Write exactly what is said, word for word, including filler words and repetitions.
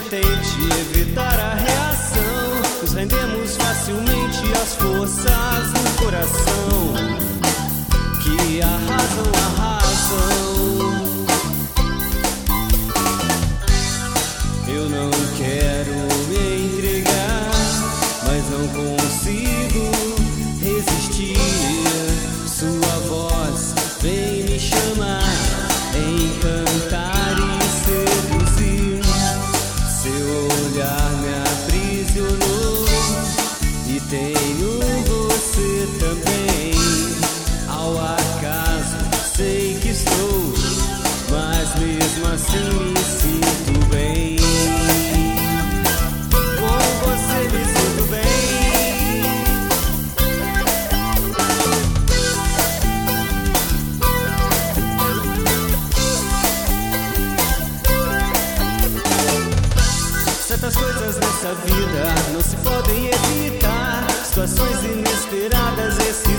tente evitar a reação. Nos rendemos facilmente às forças do coração que arrasam a razão. Eu não quero me entregar, mas não consigo resistir. Sua voz vem me chamar, encantar e seduzir. Seu olhar me aprisionou e tenho você também. Ao acaso sei que estou, mas mesmo assim me sinto bem. Com você me sinto bem. Certas coisas nessa vida não se podem evitar, situações inesperadas. Esse